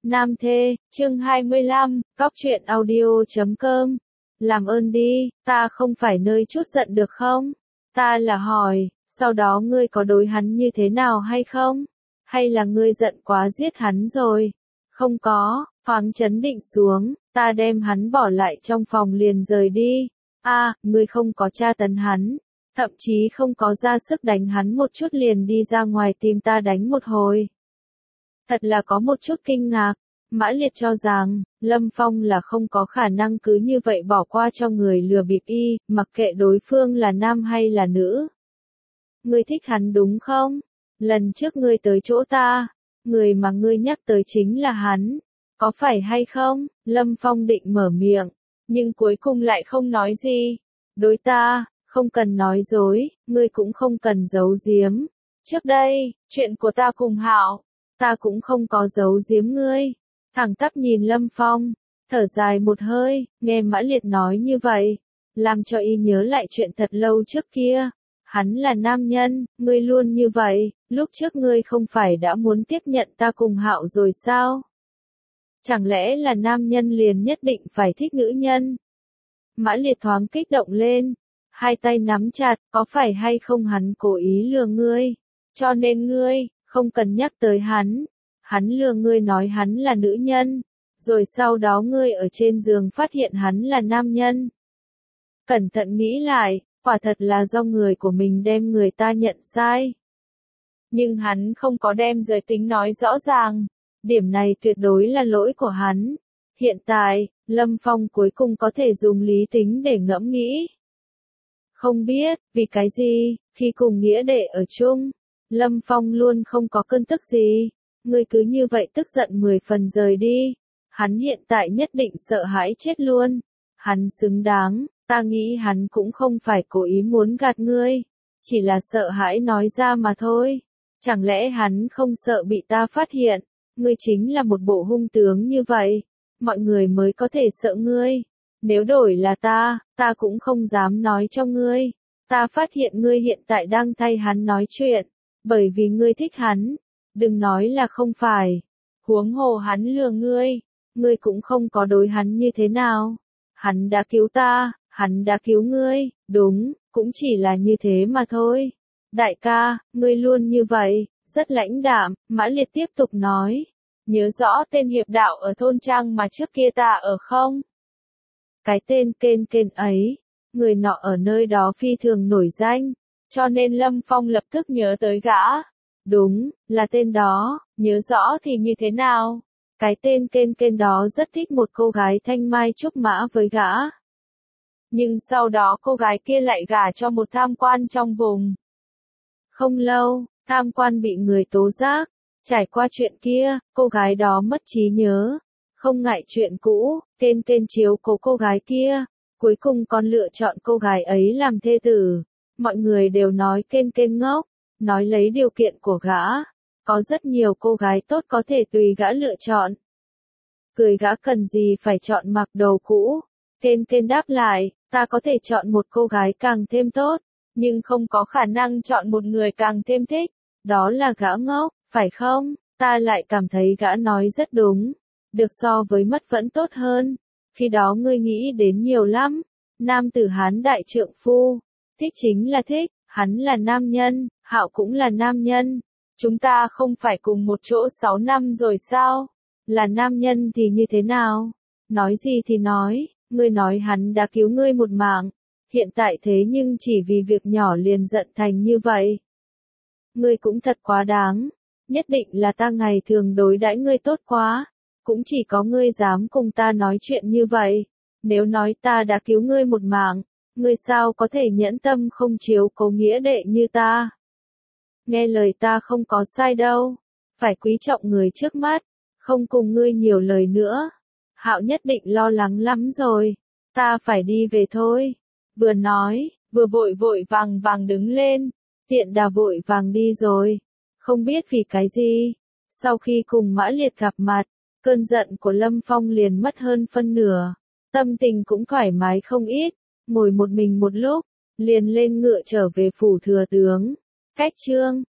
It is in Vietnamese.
Nam thê, chương 25, cóc truyện audio.com. Làm ơn đi, ta không phải nơi chút giận được không? Ta là hỏi, sau đó ngươi có đối hắn như thế nào hay không? Hay là ngươi giận quá giết hắn rồi? Không có, thoáng chấn định xuống, ta đem hắn bỏ lại trong phòng liền rời đi. Ngươi không có tra tấn hắn, thậm chí không có ra sức đánh hắn một chút liền đi ra ngoài tìm ta đánh một hồi. Thật là có một chút kinh ngạc. Mã Liệt cho rằng, Lâm Phong là không có khả năng cứ như vậy bỏ qua cho người lừa bịp y, mặc kệ đối phương là nam hay là nữ. Ngươi thích hắn đúng không? Lần trước ngươi tới chỗ ta, người mà ngươi nhắc tới chính là hắn. Có phải hay không? Lâm Phong định mở miệng, nhưng cuối cùng lại không nói gì. Đối ta, không cần nói dối, ngươi cũng không cần giấu giếm. Trước đây, chuyện của ta cùng Hạo, ta cũng không có giấu giếm ngươi. Thẳng tắp nhìn Lâm Phong, thở dài một hơi, nghe Mã Liệt nói như vậy, làm cho y nhớ lại chuyện thật lâu trước kia. Hắn là nam nhân, ngươi luôn như vậy, lúc trước ngươi không phải đã muốn tiếp nhận ta cùng Hạo rồi sao? Chẳng lẽ là nam nhân liền nhất định phải thích nữ nhân? Mã Liệt thoáng kích động lên, hai tay nắm chặt, có phải hay không hắn cố ý lừa ngươi? Cho nên ngươi, không cần nhắc tới hắn. Hắn lừa ngươi nói hắn là nữ nhân, rồi sau đó ngươi ở trên giường phát hiện hắn là nam nhân. Cẩn thận nghĩ lại, quả thật là do người của mình đem người ta nhận sai. Nhưng hắn không có đem giới tính nói rõ ràng, điểm này tuyệt đối là lỗi của hắn. Hiện tại, Lâm Phong cuối cùng có thể dùng lý tính để ngẫm nghĩ. Không biết, vì cái gì, khi cùng nghĩa đệ ở chung, Lâm Phong luôn không có cơn tức gì. Ngươi cứ như vậy tức giận 10 phần rời đi. Hắn hiện tại nhất định sợ hãi chết luôn. Hắn xứng đáng, ta nghĩ hắn cũng không phải cố ý muốn gạt ngươi. Chỉ là sợ hãi nói ra mà thôi. Chẳng lẽ hắn không sợ bị ta phát hiện? Ngươi chính là một bộ hung tướng như vậy. Mọi người mới có thể sợ ngươi. Nếu đổi là ta cũng không dám nói cho ngươi. Ta phát hiện ngươi hiện tại đang thay hắn nói chuyện. Bởi vì ngươi thích hắn. Đừng nói là không phải. Huống hồ hắn lừa ngươi cũng không có đối hắn như thế nào. Hắn đã cứu ta, hắn đã cứu ngươi, đúng, cũng chỉ là như thế mà thôi. Đại ca, ngươi luôn như vậy, rất lãnh đạm, Mã Liệt tiếp tục nói. Nhớ rõ tên hiệp đạo ở thôn trang mà trước kia ta ở không? Cái tên Kên ấy, người nọ ở nơi đó phi thường nổi danh, cho nên Lâm Phong lập tức nhớ tới gã. Đúng, là tên đó, nhớ rõ thì như thế nào? Cái tên Kên đó rất thích một cô gái thanh mai trúc mã với gã. Nhưng sau đó cô gái kia lại gả cho một tham quan trong vùng. Không lâu, tham quan bị người tố giác. Trải qua chuyện kia, cô gái đó mất trí nhớ. Không ngại chuyện cũ, Kên chiếu cố cô gái kia. Cuối cùng còn lựa chọn cô gái ấy làm thê tử. Mọi người đều nói Kên ngốc. Nói lấy điều kiện của gã, có rất nhiều cô gái tốt có thể tùy gã lựa chọn. Cười gã cần gì phải chọn mặc đồ cũ. Kên đáp lại, ta có thể chọn một cô gái càng thêm tốt, nhưng không có khả năng chọn một người càng thêm thích. Đó là gã ngốc, phải không? Ta lại cảm thấy gã nói rất đúng. Được so với mất vẫn tốt hơn. Khi đó ngươi nghĩ đến nhiều lắm. Nam tử Hán đại trượng phu. Thích chính là thích, hắn là nam nhân. Hạo cũng là nam nhân. Chúng ta không phải cùng một chỗ 6 năm rồi sao? Là nam nhân thì như thế nào? Nói gì thì nói, ngươi nói hắn đã cứu ngươi một mạng. Hiện tại thế nhưng chỉ vì việc nhỏ liền giận thành như vậy. Ngươi cũng thật quá đáng. Nhất định là ta ngày thường đối đãi ngươi tốt quá. Cũng chỉ có ngươi dám cùng ta nói chuyện như vậy. Nếu nói ta đã cứu ngươi một mạng, ngươi sao có thể nhẫn tâm không chiếu cố nghĩa đệ như ta? Nghe lời ta không có sai đâu. Phải quý trọng người trước mắt. Không cùng ngươi nhiều lời nữa. Hạo nhất định lo lắng lắm rồi. Ta phải đi về thôi. Vừa nói, vừa vội vàng đứng lên. Tiện đà vội vàng đi rồi. Không biết vì cái gì. Sau khi cùng Mã Liệt gặp mặt, cơn giận của Lâm Phong liền mất hơn phân nửa. Tâm tình cũng thoải mái không ít. Ngồi một mình một lúc, liền lên ngựa trở về phủ thừa tướng. Cách chương